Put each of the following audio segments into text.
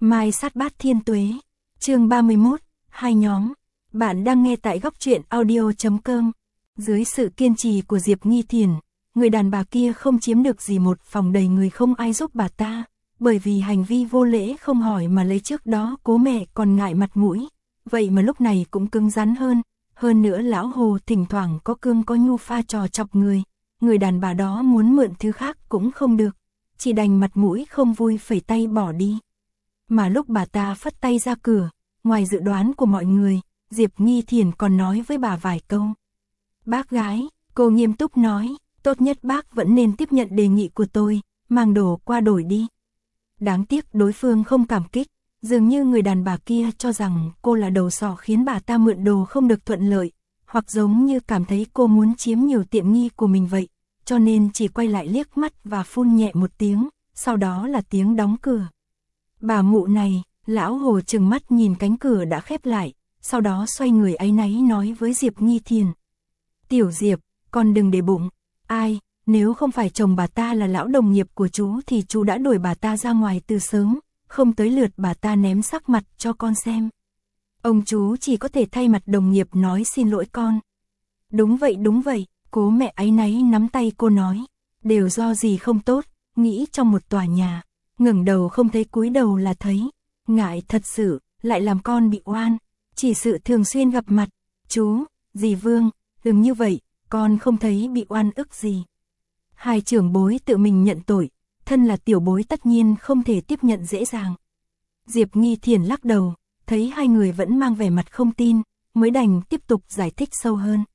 Mai sát bát thiên tuế. Chương 31, hai nhóm. Bạn đang nghe tại góc truyện audio.com. Dưới sự kiên trì của Diệp Nghi Thiền, người đàn bà kia không chiếm được gì, một phòng đầy người không ai giúp bà ta, bởi vì hành vi vô lễ không hỏi mà lấy, trước đó Cố mẹ còn ngại mặt mũi, vậy mà lúc này cũng cứng rắn hơn nữa lão Hồ thỉnh thoảng có cương có nhu pha trò chọc người đàn bà đó muốn mượn thứ khác cũng không được, chỉ đành mặt mũi không vui phẩy tay bỏ đi. Mà lúc bà ta phất tay ra cửa, ngoài dự đoán của mọi người, Diệp Nghi Thiền còn nói với bà vài câu. Bác gái, cô nghiêm túc nói, tốt nhất bác vẫn nên tiếp nhận đề nghị của tôi, mang đồ qua đổi đi. Đáng tiếc đối phương không cảm kích, dường như người đàn bà kia cho rằng cô là đầu sỏ khiến bà ta mượn đồ không được thuận lợi, hoặc giống như cảm thấy cô muốn chiếm nhiều tiện nghi của mình vậy, cho nên chỉ quay lại liếc mắt và phun nhẹ một tiếng, sau đó là tiếng đóng cửa. Bà mụ này, lão Hồ trừng mắt nhìn cánh cửa đã khép lại, sau đó xoay người áy náy nói với Diệp Nghi Thiền. Tiểu Diệp, con đừng để bụng, ai, nếu không phải chồng bà ta là lão đồng nghiệp của chú thì chú đã đuổi bà ta ra ngoài từ sớm, không tới lượt bà ta ném sắc mặt cho con xem. Ông chú chỉ có thể thay mặt đồng nghiệp nói xin lỗi con. Đúng vậy, Cố mẹ áy náy nắm tay cô nói, đều do gì không tốt, nghĩ trong một tòa nhà, ngẩng đầu không thấy cúi đầu là thấy, ngại thật sự, lại làm con bị oan, chỉ sự thường xuyên gặp mặt, chú, dì Vương, đừng như vậy, con không thấy bị oan ức gì. Hai trưởng bối tự mình nhận tội, thân là tiểu bối tất nhiên không thể tiếp nhận dễ dàng. Diệp Nghi Thiền lắc đầu, thấy hai người vẫn mang vẻ mặt không tin, mới đành tiếp tục giải thích sâu hơn.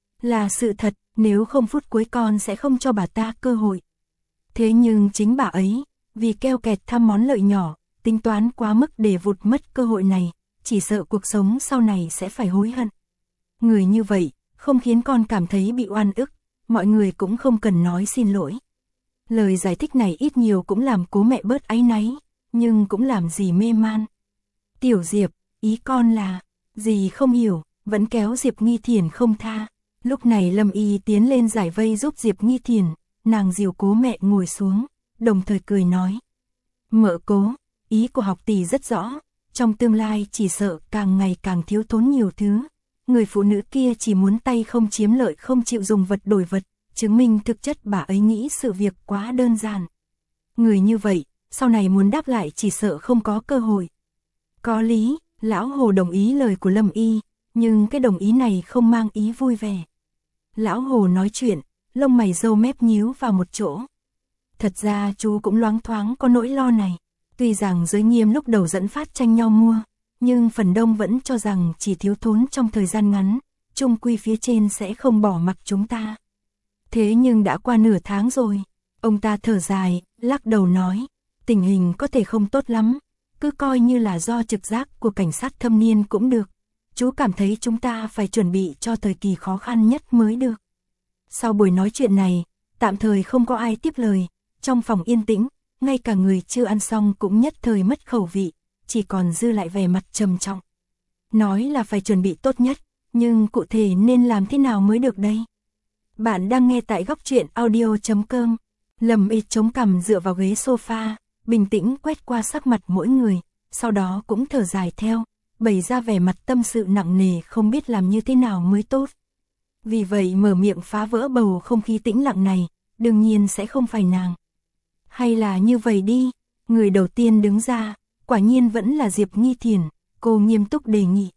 Là sự thật, nếu không phút cuối con sẽ không cho bà ta cơ hội. Thế nhưng chính bà ấy, vì keo kẹt tham món lợi nhỏ, tính toán quá mức để vụt mất cơ hội này, chỉ sợ cuộc sống sau này sẽ phải hối hận. Người như vậy, không khiến con cảm thấy bị oan ức, mọi người cũng không cần nói xin lỗi. Lời giải thích này ít nhiều cũng làm Cố mẹ bớt áy náy, nhưng cũng làm dì mê man. Tiểu Diệp, ý con là, dì không hiểu, vẫn kéo Diệp Nghi Thiền không tha. Lúc này Lâm Y tiến lên giải vây giúp Diệp Nghi Thiền, nàng dìu Cố mẹ ngồi xuống, đồng thời cười nói. Mợ Cố, ý của học tỷ rất rõ, trong tương lai chỉ sợ càng ngày càng thiếu thốn nhiều thứ. Người phụ nữ kia chỉ muốn tay không chiếm lợi, không chịu dùng vật đổi vật, chứng minh thực chất bà ấy nghĩ sự việc quá đơn giản. Người như vậy, sau này muốn đáp lại chỉ sợ không có cơ hội. Có lý, lão Hồ đồng ý lời của Lâm Y, nhưng cái đồng ý này không mang ý vui vẻ. Lão Hồ nói chuyện, lông mày râu mép nhíu vào một chỗ. Thật ra chú cũng loáng thoáng có nỗi lo này. Tuy rằng giới nghiêm lúc đầu dẫn phát tranh nhau mua, nhưng phần đông vẫn cho rằng chỉ thiếu thốn trong thời gian ngắn, chung quy phía trên sẽ không bỏ mặc chúng ta. Thế nhưng đã qua nửa tháng rồi, ông ta thở dài, lắc đầu nói, tình hình có thể không tốt lắm, cứ coi như là do trực giác của cảnh sát thâm niên cũng được. Chú cảm thấy chúng ta phải chuẩn bị cho thời kỳ khó khăn nhất mới được. Sau buổi nói chuyện này, tạm thời không có ai tiếp lời, trong phòng yên tĩnh, ngay cả người chưa ăn xong cũng nhất thời mất khẩu vị, chỉ còn dư lại vẻ mặt trầm trọng. Nói là phải chuẩn bị tốt nhất, nhưng cụ thể nên làm thế nào mới được đây? Bạn đang nghe tại góc truyện audio.com. Lâm Y chống cằm dựa vào ghế sofa, bình tĩnh quét qua sắc mặt mỗi người, sau đó cũng thở dài theo, bày ra vẻ mặt tâm sự nặng nề không biết làm như thế nào mới tốt. Vì vậy mở miệng phá vỡ bầu không khí tĩnh lặng này, đương nhiên sẽ không phải nàng. Hay là như vậy đi, người đầu tiên đứng ra, quả nhiên vẫn là Diệp Nghi Thiền, cô nghiêm túc đề nghị.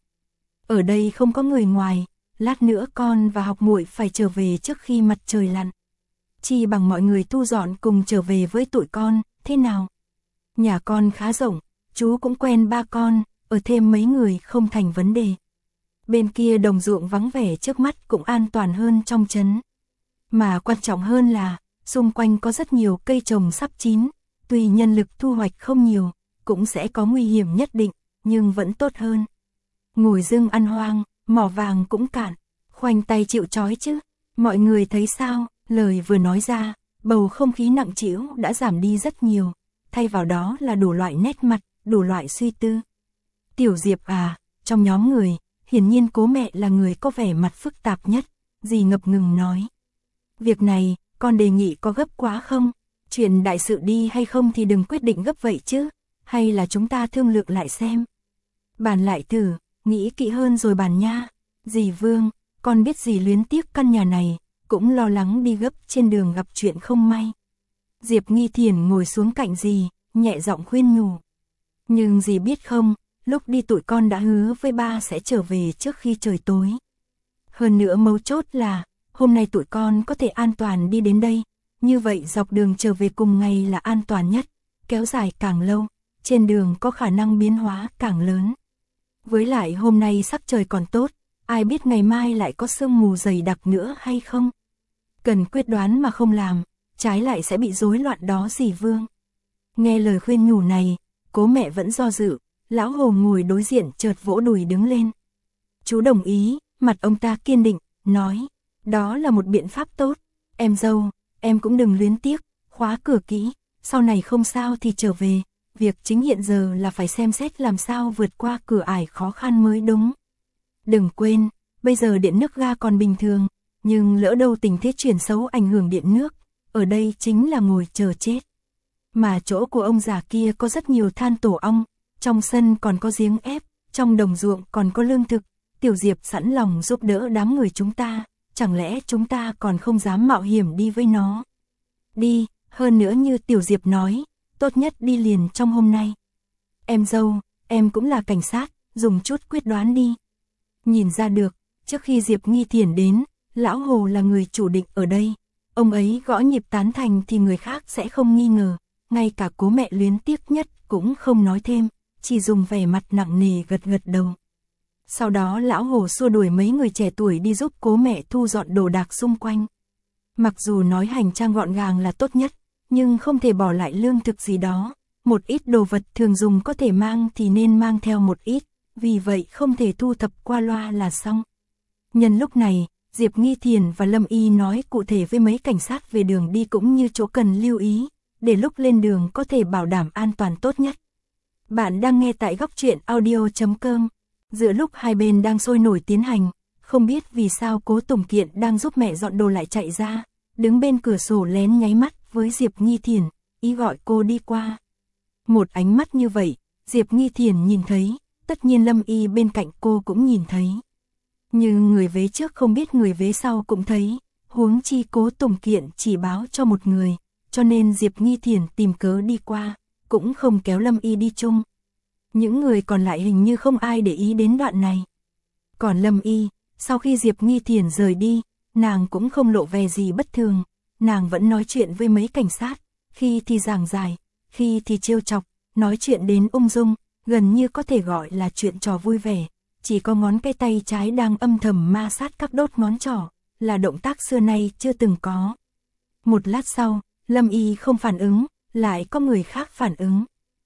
Ở đây không có người ngoài, lát nữa con và học muội phải trở về trước khi mặt trời lặn. Chỉ bằng mọi người thu dọn cùng trở về với tụi con, thế nào? Nhà con khá rộng, chú cũng quen ba con, ở thêm mấy người không thành vấn đề. Bên kia đồng ruộng vắng vẻ trước mắt cũng an toàn hơn trong trấn. Mà quan trọng hơn là, xung quanh có rất nhiều cây trồng sắp chín, tuy nhân lực thu hoạch không nhiều, cũng sẽ có nguy hiểm nhất định, nhưng vẫn tốt hơn. Ngồi rừng ăn hoang, mỏ vàng cũng cạn, khoanh tay chịu trói chứ, mọi người thấy sao? Lời vừa nói ra, bầu không khí nặng trĩu đã giảm đi rất nhiều, thay vào đó là đủ loại nét mặt, đủ loại suy tư. Tiểu Diệp à, trong nhóm người, hiển nhiên Cố mẹ là người có vẻ mặt phức tạp nhất, dì ngập ngừng nói. Việc này, con đề nghị có gấp quá không? Chuyện đại sự đi hay không thì đừng quyết định gấp vậy chứ, hay là chúng ta thương lượng lại xem. Bàn lại thử, nghĩ kỹ hơn rồi bàn nha. Dì Vương, con biết dì luyến tiếc căn nhà này, cũng lo lắng đi gấp trên đường gặp chuyện không may. Diệp Nghi Thiền ngồi xuống cạnh dì, nhẹ giọng khuyên nhủ. Nhưng dì biết không, lúc đi tụi con đã hứa với ba sẽ trở về trước khi trời tối. Hơn nữa mấu chốt là, hôm nay tụi con có thể an toàn đi đến đây, như vậy dọc đường trở về cùng ngày là an toàn nhất, kéo dài càng lâu, trên đường có khả năng biến hóa càng lớn. Với lại hôm nay sắc trời còn tốt, ai biết ngày mai lại có sương mù dày đặc nữa hay không? Cần quyết đoán mà không làm, trái lại sẽ bị rối loạn đó dì Vương. Nghe lời khuyên nhủ này, Cố Mẹ vẫn do dự, lão Hồ ngồi đối diện chợt vỗ đùi đứng lên. Chú đồng ý, mặt ông ta kiên định, nói, đó là một biện pháp tốt, em dâu, em cũng đừng luyến tiếc, khóa cửa kỹ, sau này không sao thì trở về, việc chính hiện giờ là phải xem xét làm sao vượt qua cửa ải khó khăn mới đúng. Đừng quên, bây giờ điện nước ga còn bình thường, nhưng lỡ đâu tình thế chuyển xấu ảnh hưởng điện nước, ở đây chính là ngồi chờ chết. Mà chỗ của ông già kia có rất nhiều than tổ ong, trong sân còn có giếng ép, trong đồng ruộng còn có lương thực, Tiểu Diệp sẵn lòng giúp đỡ đám người chúng ta, chẳng lẽ chúng ta còn không dám mạo hiểm đi với nó. Đi, hơn nữa như Tiểu Diệp nói, tốt nhất đi liền trong hôm nay. Em dâu, em cũng là cảnh sát, dùng chút quyết đoán đi. Nhìn ra được, trước khi Diệp Nghi Thiền đến, lão Hồ là người chủ định ở đây. Ông ấy gõ nhịp tán thành thì người khác sẽ không nghi ngờ, ngay cả Cố Mẹ luyến tiếc nhất cũng không nói thêm, chỉ dùng vẻ mặt nặng nề gật gật đầu. Sau đó lão Hồ xua đuổi mấy người trẻ tuổi đi giúp Cố Mẹ thu dọn đồ đạc xung quanh. Mặc dù nói hành trang gọn gàng là tốt nhất, nhưng không thể bỏ lại lương thực gì đó, một ít đồ vật thường dùng có thể mang thì nên mang theo một ít, vì vậy không thể thu thập qua loa là xong. Nhân lúc này, Diệp Nghi Thiền và Lâm Y nói cụ thể với mấy cảnh sát về đường đi cũng như chỗ cần lưu ý, để lúc lên đường có thể bảo đảm an toàn tốt nhất. Bạn đang nghe tại Góc Truyện Audio.com. Giữa lúc hai bên đang sôi nổi tiến hành, không biết vì sao Cố Tùng Kiện đang giúp mẹ dọn đồ lại chạy ra, đứng bên cửa sổ lén nháy mắt với Diệp Nghi Thiền, ý gọi cô đi qua. Một ánh mắt như vậy, Diệp Nghi Thiền nhìn thấy, tất nhiên Lâm Y bên cạnh cô cũng nhìn thấy. Nhưng người vế trước không biết người vế sau cũng thấy, huống chi Cố Tùng Kiện chỉ báo cho một người, cho nên Diệp Nghi Thiền tìm cớ đi qua, cũng không kéo Lâm Y đi chung. Những người còn lại hình như không ai để ý đến đoạn này. Còn Lâm Y, sau khi Diệp Nghi Thiền rời đi, nàng cũng không lộ vẻ gì bất thường, nàng vẫn nói chuyện với mấy cảnh sát, khi thì giảng giải, khi thì trêu chọc, nói chuyện đến ung dung, gần như có thể gọi là chuyện trò vui vẻ, chỉ có ngón cái tay trái đang âm thầm ma sát các đốt ngón trỏ, là động tác xưa nay chưa từng có. Một lát sau, Lâm Y không phản ứng, lại có người khác phản ứng.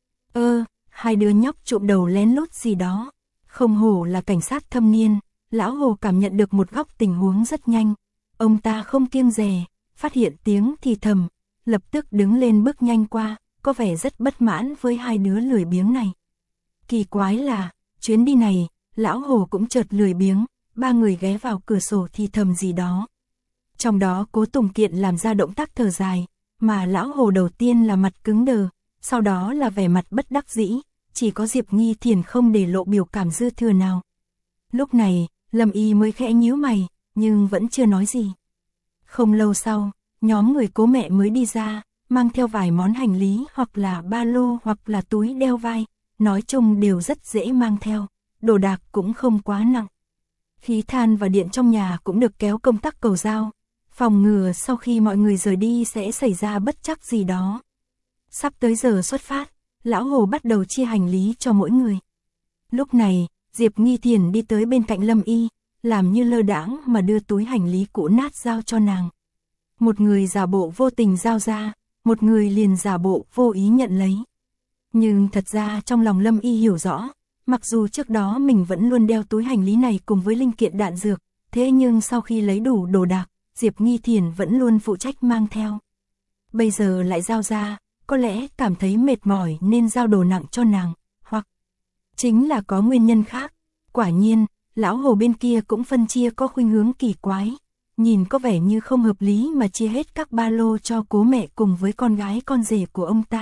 Hai đứa nhóc trộm đầu lén lút gì đó. Không hổ là cảnh sát thâm niên, lão Hồ cảm nhận được một góc tình huống rất nhanh. Ông ta không kiêng dè, phát hiện tiếng thì thầm, lập tức đứng lên bước nhanh qua, có vẻ rất bất mãn với hai đứa lười biếng này. Kỳ quái là, chuyến đi này, lão Hồ cũng chợt lười biếng, ba người ghé vào cửa sổ thì thầm gì đó. Trong đó Cố Tùng Kiện làm ra động tác thở dài, mà lão Hồ đầu tiên là mặt cứng đờ, sau đó là vẻ mặt bất đắc dĩ, chỉ có Diệp Nghi Thiền không để lộ biểu cảm dư thừa nào. Lúc này, Lâm Y mới khẽ nhíu mày, nhưng vẫn chưa nói gì. Không lâu sau, nhóm người Cố Mẹ mới đi ra, mang theo vài món hành lý hoặc là ba lô hoặc là túi đeo vai, nói chung đều rất dễ mang theo, đồ đạc cũng không quá nặng. Khí than và điện trong nhà cũng được kéo công tắc cầu dao, phòng ngừa sau khi mọi người rời đi sẽ xảy ra bất trắc gì đó. Sắp tới giờ xuất phát, lão Hồ bắt đầu chia hành lý cho mỗi người. Lúc này, Diệp Nghi Thiền đi tới bên cạnh Lâm Y, làm như lơ đãng mà đưa túi hành lý cũ nát giao cho nàng. Một người giả bộ vô tình giao ra, một người liền giả bộ vô ý nhận lấy. Nhưng thật ra trong lòng Lâm Y hiểu rõ, mặc dù trước đó mình vẫn luôn đeo túi hành lý này cùng với linh kiện đạn dược, thế nhưng sau khi lấy đủ đồ đạc, Diệp Nghi Thiền vẫn luôn phụ trách mang theo. Bây giờ lại giao ra, có lẽ cảm thấy mệt mỏi nên giao đồ nặng cho nàng, hoặc chính là có nguyên nhân khác. Quả nhiên, lão Hồ bên kia cũng phân chia có khuynh hướng kỳ quái, nhìn có vẻ như không hợp lý mà chia hết các ba lô cho Cố Mẹ cùng với con gái con rể của ông ta,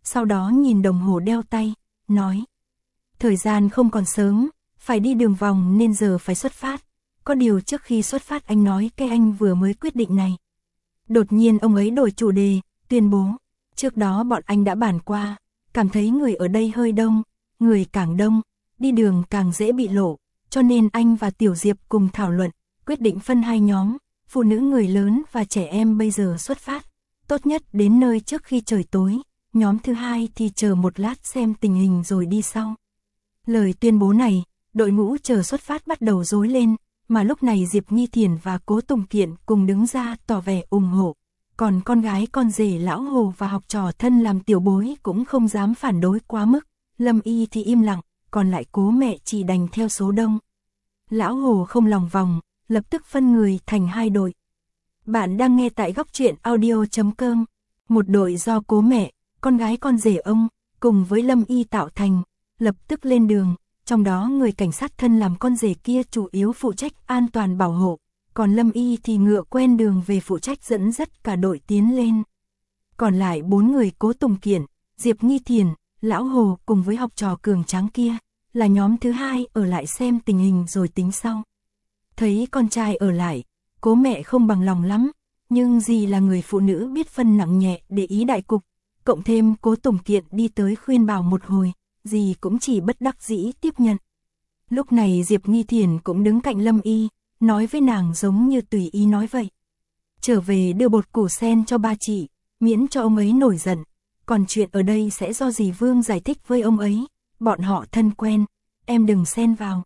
sau đó nhìn đồng hồ đeo tay, nói. Thời gian không còn sớm, phải đi đường vòng nên giờ phải xuất phát. Có điều trước khi xuất phát anh nói cái anh vừa mới quyết định này. Đột nhiên ông ấy đổi chủ đề, tuyên bố. Trước đó bọn anh đã bàn qua, cảm thấy người ở đây hơi đông, người càng đông, đi đường càng dễ bị lộ. Cho nên anh và Tiểu Diệp cùng thảo luận, quyết định phân hai nhóm, phụ nữ người lớn và trẻ em bây giờ xuất phát. Tốt nhất đến nơi trước khi trời tối, nhóm thứ hai thì chờ một lát xem tình hình rồi đi sau. Lời tuyên bố này, đội ngũ chờ xuất phát bắt đầu rối lên, mà lúc này Diệp Nghi Thiển và Cố Tùng Kiện cùng đứng ra tỏ vẻ ủng hộ. Còn con gái con rể Lão Hồ và học trò thân làm tiểu bối cũng không dám phản đối quá mức. Lâm Y thì im lặng, còn lại Cố mẹ chỉ đành theo số đông. Lão Hồ không lòng vòng, lập tức phân người thành hai đội. Bạn đang nghe tại góc truyện audio.com. Một đội do Cố mẹ, con gái con rể ông, cùng với Lâm Y tạo thành, lập tức lên đường. Trong đó người cảnh sát thân làm con rể kia chủ yếu phụ trách an toàn bảo hộ, còn Lâm Y thì ngựa quen đường về phụ trách dẫn dắt cả đội tiến lên. Còn lại 4 người Cố Tùng Kiện, Diệp Nghi Thiển, Lão Hồ cùng với học trò cường tráng kia, là nhóm thứ hai ở lại xem tình hình rồi tính sau. Thấy con trai ở lại, Cố mẹ không bằng lòng lắm, nhưng dì là người phụ nữ biết phân nặng nhẹ để ý đại cục, cộng thêm Cố Tùng Kiện đi tới khuyên bảo một hồi, dì cũng chỉ bất đắc dĩ tiếp nhận. Lúc này Diệp Nghi Thiển cũng đứng cạnh Lâm Y, nói với nàng giống như tùy ý nói vậy. Trở về đưa bột củ sen cho ba chị, miễn cho ông ấy nổi giận, còn chuyện ở đây sẽ do dì Vương giải thích với ông ấy, bọn họ thân quen, em đừng xen vào.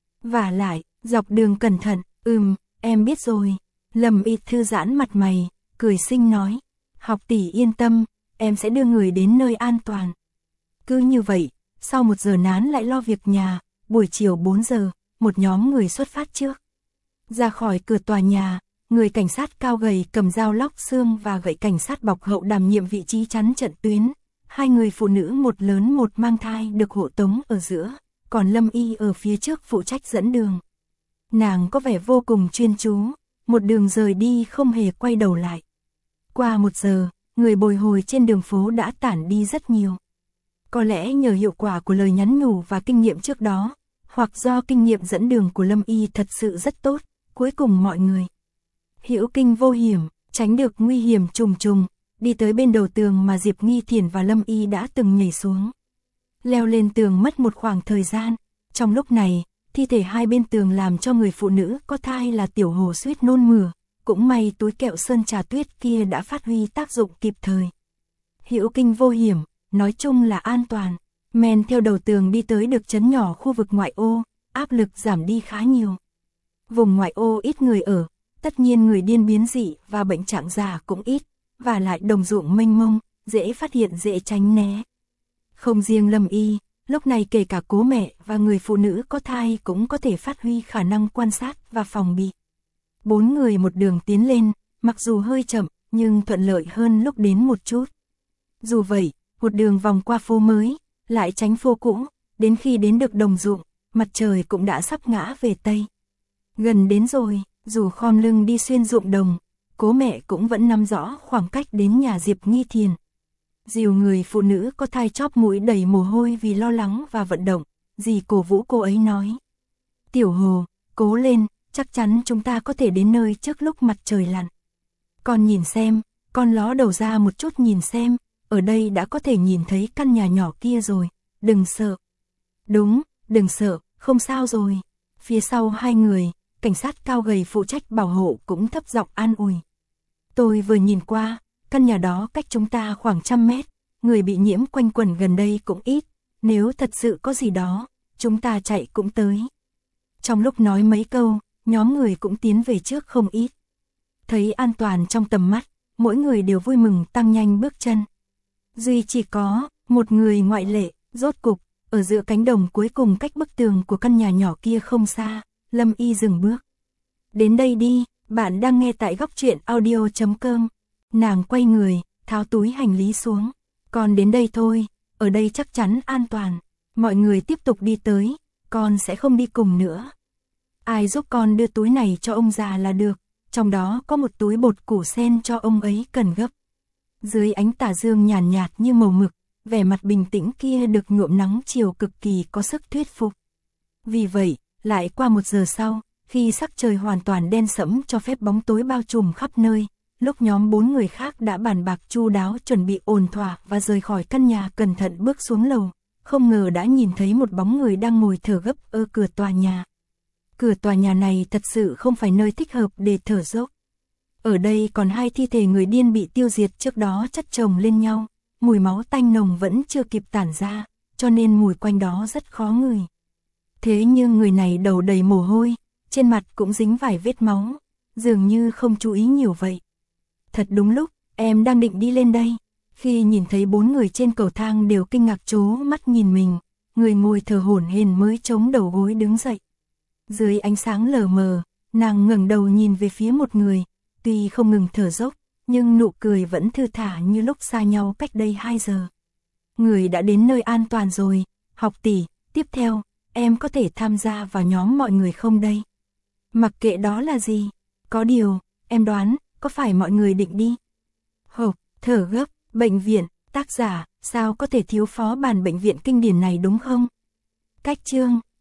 Vả lại, dọc đường cẩn thận, em biết rồi. Lâm Y thư giãn mặt mày, cười xinh nói, học tỷ yên tâm, em sẽ đưa người đến nơi an toàn. Cứ như vậy, sau 1 giờ nán lại lo việc nhà, buổi chiều 4 giờ, một nhóm người xuất phát trước. Ra khỏi cửa tòa nhà, người cảnh sát cao gầy cầm dao lóc xương và gậy cảnh sát bọc hậu đảm nhiệm vị trí chắn trận tuyến. 2 người phụ nữ một lớn một mang thai được hộ tống ở giữa, còn Lâm Y ở phía trước phụ trách dẫn đường. Nàng có vẻ vô cùng chuyên chú, một đường rời đi không hề quay đầu lại. Qua 1 giờ, người bồi hồi trên đường phố đã tản đi rất nhiều. Có lẽ nhờ hiệu quả của lời nhắn nhủ và kinh nghiệm trước đó, hoặc do kinh nghiệm dẫn đường của Lâm Y thật sự rất tốt, cuối cùng mọi người hữu kinh vô hiểm, tránh được nguy hiểm trùng trùng, đi tới bên đầu tường mà Diệp Nghi Thiển và Lâm Y đã từng nhảy xuống. Leo lên tường mất một khoảng thời gian, trong lúc này, thi thể hai bên tường làm cho người phụ nữ có thai là Tiểu Hồ suýt nôn mửa, cũng may túi kẹo sơn trà tuyết kia đã phát huy tác dụng kịp thời. Hữu kinh vô hiểm, nói chung là an toàn, men theo đầu tường đi tới được trấn nhỏ khu vực ngoại ô, áp lực giảm đi khá nhiều. Vùng ngoại ô ít người ở, tất nhiên người điên biến dị và bệnh trạng già cũng ít, và lại đồng ruộng mênh mông, dễ phát hiện dễ tránh né. Không riêng Lâm Y, lúc này kể cả Cố mẹ và người phụ nữ có thai cũng có thể phát huy khả năng quan sát và phòng bị. 4 người một đường tiến lên, mặc dù hơi chậm, nhưng thuận lợi hơn lúc đến một chút. Dù vậy, một đường vòng qua phố mới, lại tránh phố cũ, đến khi đến được đồng ruộng, mặt trời cũng đã sắp ngã về Tây. Gần đến rồi, dù khom lưng đi xuyên ruộng đồng, Cố mẹ cũng vẫn nắm rõ khoảng cách đến nhà Diệp Nghi Thiển. Dìu người phụ nữ có thai chóp mũi đầy mồ hôi vì lo lắng và vận động, dì cổ vũ cô ấy nói. Tiểu Hồ, cố lên, chắc chắn chúng ta có thể đến nơi trước lúc mặt trời lặn. Con nhìn xem, con ló đầu ra một chút nhìn xem, ở đây đã có thể nhìn thấy căn nhà nhỏ kia rồi, đừng sợ. Đúng, đừng sợ, không sao rồi. Phía sau 2 người, cảnh sát cao gầy phụ trách bảo hộ cũng thấp giọng an ủi. Tôi vừa nhìn qua, căn nhà đó cách chúng ta khoảng 100 mét, người bị nhiễm quanh quẩn gần đây cũng ít, nếu thật sự có gì đó, chúng ta chạy cũng tới. Trong lúc nói mấy câu, nhóm người cũng tiến về trước không ít. Thấy an toàn trong tầm mắt, mỗi người đều vui mừng tăng nhanh bước chân. Duy chỉ có một người ngoại lệ, rốt cục, ở giữa cánh đồng cuối cùng cách bức tường của căn nhà nhỏ kia không xa, Lâm Y dừng bước. Đến đây đi, bạn đang nghe tại góc truyện audio.com. Nàng quay người, tháo túi hành lý xuống. Con đến đây thôi, ở đây chắc chắn an toàn. Mọi người tiếp tục đi tới, con sẽ không đi cùng nữa. Ai giúp con đưa túi này cho ông già là được, trong đó có một túi bột củ sen cho ông ấy cần gấp. Dưới ánh tà dương nhàn nhạt như màu mực, vẻ mặt bình tĩnh kia được nhuộm nắng chiều cực kỳ có sức thuyết phục. Vì vậy, lại qua 1 giờ sau, khi sắc trời hoàn toàn đen sẫm cho phép bóng tối bao trùm khắp nơi, lúc nhóm 4 người khác đã bàn bạc chu đáo chuẩn bị ổn thỏa và rời khỏi căn nhà cẩn thận bước xuống lầu, không ngờ đã nhìn thấy một bóng người đang ngồi thở gấp ở cửa tòa nhà. Cửa tòa nhà này thật sự không phải nơi thích hợp để thở dốc. Ở đây còn 2 thi thể người điên bị tiêu diệt trước đó chất chồng lên nhau, mùi máu tanh nồng vẫn chưa kịp tản ra, cho nên mùi quanh đó rất khó ngửi. Thế nhưng người này đầu đầy mồ hôi, trên mặt cũng dính vài vết máu, dường như không chú ý nhiều vậy. Thật đúng lúc, em đang định đi lên đây. Khi nhìn thấy 4 người trên cầu thang đều kinh ngạc trố mắt nhìn mình, người ngồi thở hổn hển mới chống đầu gối đứng dậy. Dưới ánh sáng lờ mờ, nàng ngẩng đầu nhìn về phía một người, tuy không ngừng thở dốc, nhưng nụ cười vẫn thư thả như lúc xa nhau cách đây 2 giờ. Người đã đến nơi an toàn rồi, học tỷ, tiếp theo, em có thể tham gia vào nhóm mọi người không đây? Mặc kệ đó là gì, có điều, em đoán, có phải mọi người định đi? Hộp, thở gấp, bệnh viện, tác giả, sao có thể thiếu phó bản bệnh viện kinh điển này đúng không? Cách chương